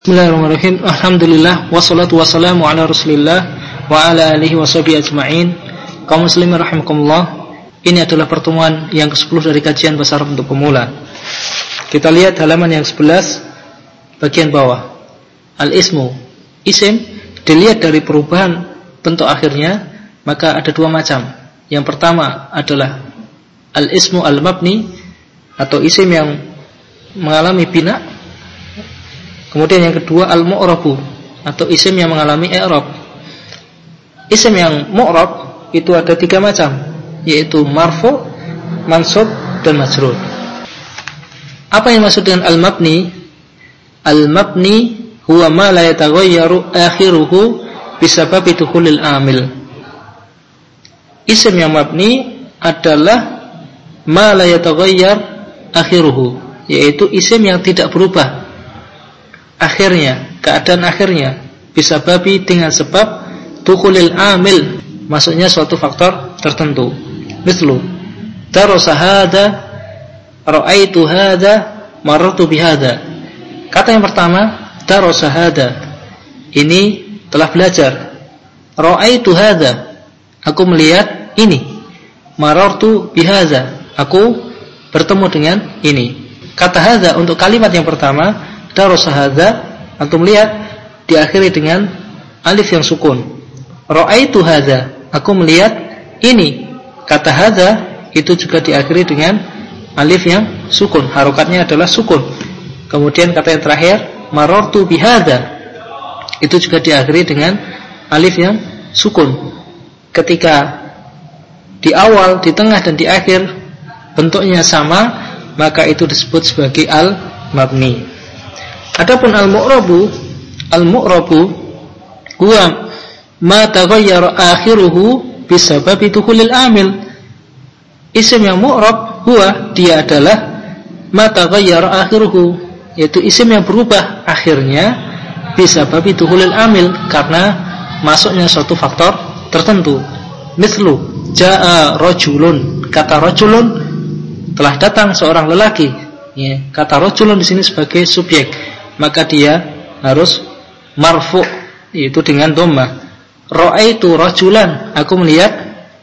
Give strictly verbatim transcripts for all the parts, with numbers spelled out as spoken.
Bismillahirrahmanirrahim. Alhamdulillah wassalatu wassalamu ala Rasulillah wa ala alihi washabihi ajma'in. Kaum muslimin rahimakumullah. Ini adalah pertemuan yang kesepuluh dari kajian bahasa Arab untuk pemula. Kita lihat halaman yang sebelas bagian bawah. Al-ismu, isim dilihat dari perubahan bentuk akhirnya, maka ada dua macam. Yang pertama adalah al-ismu al-mabni atau isim yang mengalami bina. Kemudian yang kedua al-mu'rabu atau isim yang mengalami i'rab. Isim yang mu'rab itu ada tiga macam, yaitu marfu', mansub, dan majrur. Apa yang maksud dengan al-mabni? Al-mabni huwa ma la yataghayyaru akhiruhu bisababi dukhulil amil. Isim yang mabni adalah ma la yataghayyar akhiruhu, yaitu isim yang tidak berubah akhirnya, keadaan akhirnya, bisa babi dengan sebab dukhulil amil, maksudnya suatu faktor tertentu. Mislu darasa hada, ra'aitu hada, marartu bihada. Kata yang pertama darasa hada, ini telah belajar. Ra'aitu hada, aku melihat ini. Marartu bihada, aku bertemu dengan ini. Kata hada untuk kalimat yang pertama darasa hadza, antum lihat diakhiri dengan alif yang sukun. Ra'aitu hadza, aku melihat ini. Kata hadza itu juga diakhiri dengan alif yang sukun, harokatnya adalah sukun. Kemudian kata yang terakhir marartu bihadza, itu juga diakhiri dengan alif yang sukun. Ketika di awal, di tengah dan di akhir bentuknya sama, maka itu disebut sebagai al-mabni. Adapun al-mu'rabu, al-mu'rabu huwa ma taghayyara akhiruhu bisababi dukhulil amil. Isim yang mu'rab huwa, dia adalah ma taghayyara akhiruhu, yaitu isim yang berubah akhirnya bisababi dukhulil amil, karena masuknya suatu faktor tertentu. Mislu jaa rajulun, kata rajulun telah datang seorang lelaki. Ya, kata rajulun di sini sebagai subjek, maka dia harus marfu', yaitu dengan dhammah. Ra'aitu rajulan, aku melihat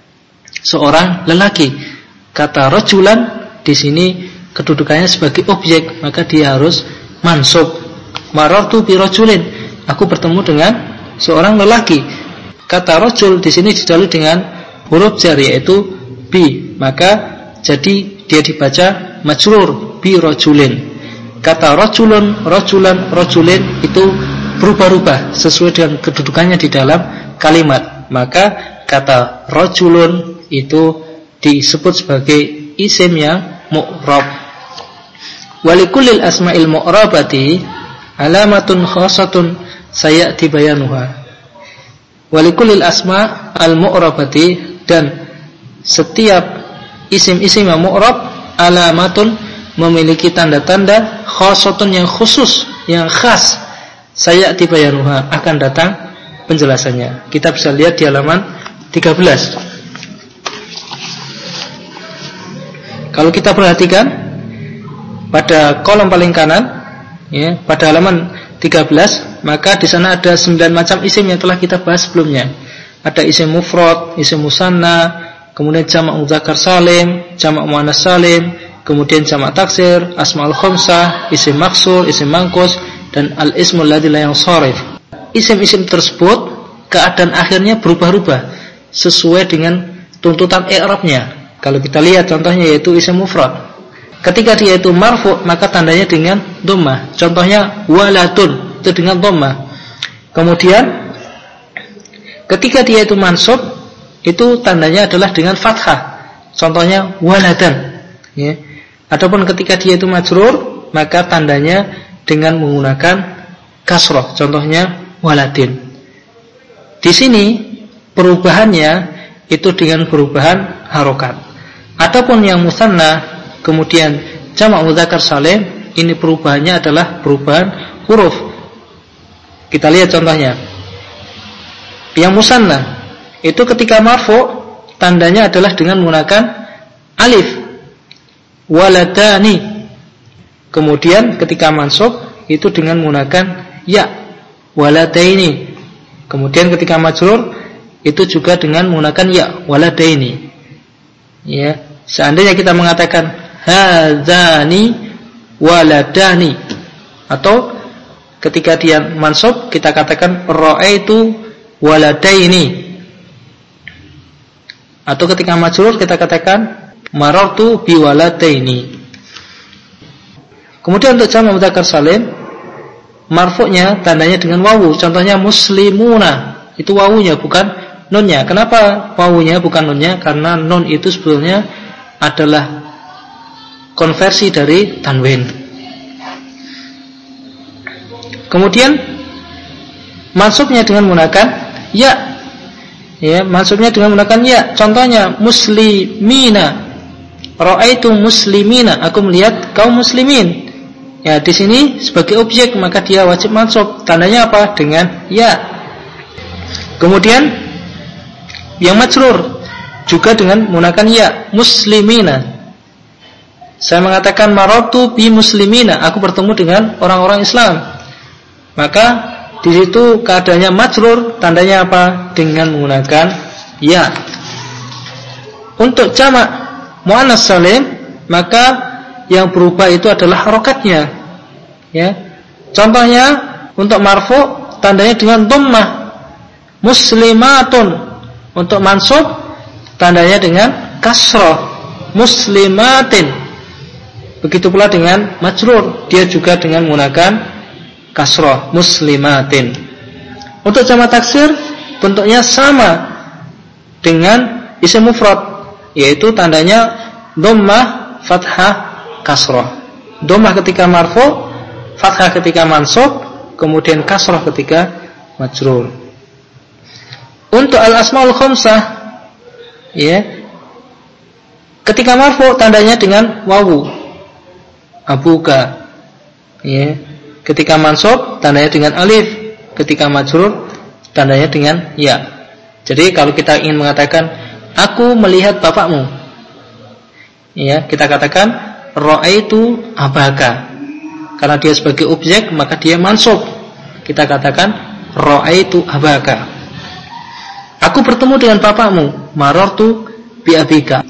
seorang lelaki. Kata rajulan di sini kedudukannya sebagai objek, maka dia harus mansub. Marartu bi rajulin, aku bertemu dengan seorang lelaki. Kata rajul di sini didahului dengan huruf jar, yaitu bi, maka jadi dia dibaca majrur bi rajulin. Kata rajulun, rajulan, rajulin itu berubah-ubah sesuai dengan kedudukannya di dalam kalimat. Maka kata rajulun itu disebut sebagai isim yang mu'rab. Walikullil asma'il mu'rabati alamatun khasatun sayati bayanuha. Walikullil asma' al-mu'rabati, dan setiap isim-isim yang mu'rab alamatun memiliki tanda-tanda khasatun yang khusus, yang khas. Sayati bayanuha, akan datang penjelasannya. Kita bisa lihat di halaman tiga belas. Kalau kita perhatikan pada kolom paling kanan, ya, pada halaman tiga belas, maka di sana ada sembilan macam isim yang telah kita bahas sebelumnya. Ada isim mufrad, isim musanna, kemudian jamak mudzakkar salim, jamak muannas salim, kemudian jamak taksir, asmaul khamsah, isim maksur, isim mangkus, dan al-ismul ladzi la yansharif. Isim-isim tersebut keadaan akhirnya berubah-ubah sesuai dengan tuntutan i'rabnya. Kalau kita lihat contohnya, yaitu isim mufrad. Ketika dia itu marfu', maka tandanya dengan dhammah. Contohnya waladun, itu dengan dhammah. Kemudian ketika dia itu mansub, itu tandanya adalah dengan fathah. Contohnya waladan, ya. Adapun ketika dia itu majrur, maka tandanya dengan menggunakan kasrah. Contohnya waladin. Di sini perubahannya itu dengan perubahan harokat. Adapun yang musanna, kemudian jamak mudzakkar salim, ini perubahannya adalah perubahan huruf. Kita lihat contohnya. Yang musanna itu ketika marfu', tandanya adalah dengan menggunakan alif. Waladani. Kemudian ketika mansub itu dengan menggunakan ya, waladaini. Kemudian ketika majrur itu juga dengan menggunakan ya, waladaini. Ya, seandainya kita mengatakan hadzani waladani, atau ketika dia mansub kita katakan ra'aitu waladaini, atau ketika majrur kita katakan marartu biwaladaini. Kemudian untuk jamak mudzakkar salim, marfu'nya tandanya dengan wawu. Contohnya muslimuna, itu wawunya bukan nunnya. Kenapa wawunya bukan nunnya? Karena nun itu sebetulnya adalah konversi dari tanwin. Kemudian mansubnya dengan menggunakan ya. Ya, mansubnya dengan menggunakan ya. Contohnya muslimina, ra'aitu muslimina, aku melihat kaum muslimin. Ya, di sini sebagai objek maka dia wajib mansub. Tandanya apa? Dengan ya. Kemudian yang majrur juga dengan menggunakan ya, muslimina. Saya mengatakan marartu bi muslimina, aku bertemu dengan orang-orang Islam. Maka di situ keadaannya majrur, tandanya apa? Dengan menggunakan ya. Untuk jamak muannas salim, maka yang berubah itu adalah harokatnya. Ya. Contohnya untuk marfu tandanya dengan dhammah. Muslimatun. Untuk mansub tandanya dengan kasrah. Muslimatin. Begitu pula dengan majrur, dia juga dengan menggunakan kasrah, muslimatin. Untuk jamak taksir bentuknya sama dengan isim mufrad, yaitu tandanya dhammah, fathah, kasrah. Dhammah ketika marfu, fathah ketika mansub, kemudian kasrah ketika majrur. Untuk al-asmaul khamsah, ya, ketika marfu tandanya dengan wawu, abuka. Ya. Ketika mansub tandanya dengan alif, ketika majrur tandanya dengan ya. Jadi kalau kita ingin mengatakan aku melihat bapakmu, ya, kita katakan ra'aitu abaka. Karena dia sebagai objek maka dia mansub. Kita katakan ra'aitu abaka. Aku bertemu dengan bapakmu, marartu bi abika.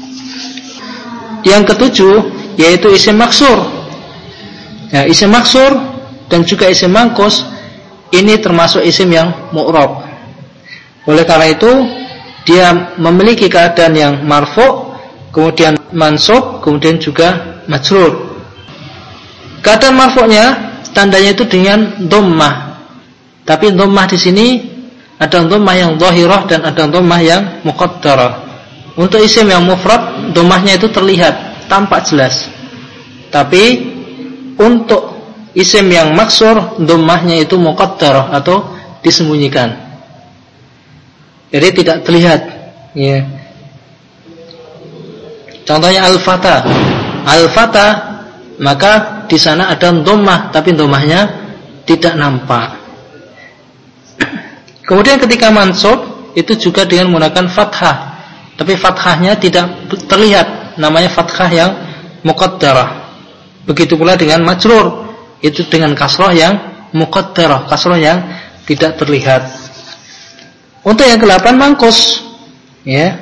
Yang ketujuh yaitu isim maksur. Ya, isim maksur dan juga isim mangkus ini termasuk isim yang mu'rab. Oleh karena itu dia memiliki keadaan yang marfu, kemudian mansub, kemudian juga majrur. Keadaan marfu'nya tandanya itu dengan dhammah. Tapi dhammah di sini ada dhammah yang dhahirah dan ada dhammah yang muqaddarah. Untuk isim yang mufrad dhammahnya itu terlihat, tampak jelas. Tapi untuk isim yang maksur dhammahnya itu muqaddarah atau disembunyikan. Jadi tidak terlihat, ya. Contohnya al-fata. Al-fata maka di sana ada dhammah tapi dhammahnya tidak nampak. Kemudian ketika mansub itu juga dengan menggunakan fathah. Tapi fathahnya tidak terlihat, namanya fathah yang muqaddarah. Begitu pula dengan majrur, itu dengan kasrah yang muqaddarah, kasrah yang tidak terlihat. Untuk yang kedelapan mangkus, ya.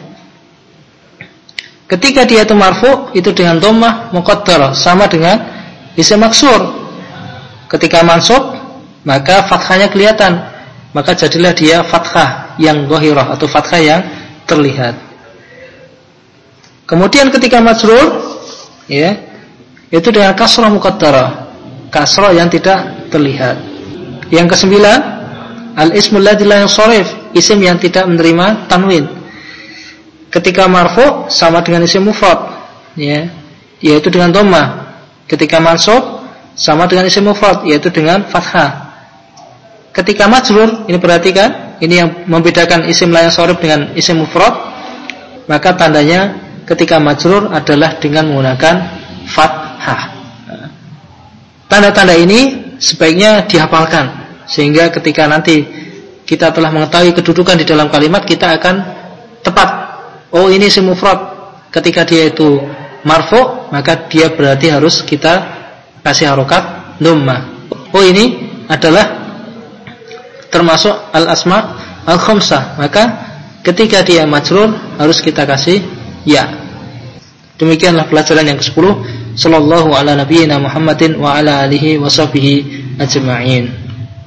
Ketika dia itu marfu itu dengan dhammah muqaddarah, sama dengan isim maksur. Ketika mansub maka fathahnya kelihatan, maka jadilah dia fathah yang dhahirah atau fathah yang terlihat. Kemudian ketika majrur, ya, itu dengan kasrah muqaddarah, kasrah yang tidak terlihat. Yang kesembilan, al-ismul ladzi la yansharif, isim yang tidak menerima tanwin. Ketika marfu sama dengan isim mufrad, ya, yaitu dengan dhammah. Ketika mansub sama dengan isim mufrad, yaitu dengan fathah. Ketika majrur, ini perhatikan, ini yang membedakan isim la yansharif dengan isim mufrad, maka tandanya ketika majrur adalah dengan menggunakan fathah. Tanda-tanda ini sebaiknya dihafalkan, sehingga ketika nanti kita telah mengetahui kedudukan di dalam kalimat, kita akan tepat. Oh, ini isim mufrad. Ketika dia itu marfu, maka dia berarti harus kita kasih harokat dhammah. Oh, ini adalah termasuk al-asma al-khamsah, maka ketika dia majrur harus kita kasih ya. Demikianlah pelajaran yang kesepuluh. Sallallahu ala nabiyyina Muhammadin wa ala alihi wa sahbihi ajma'in.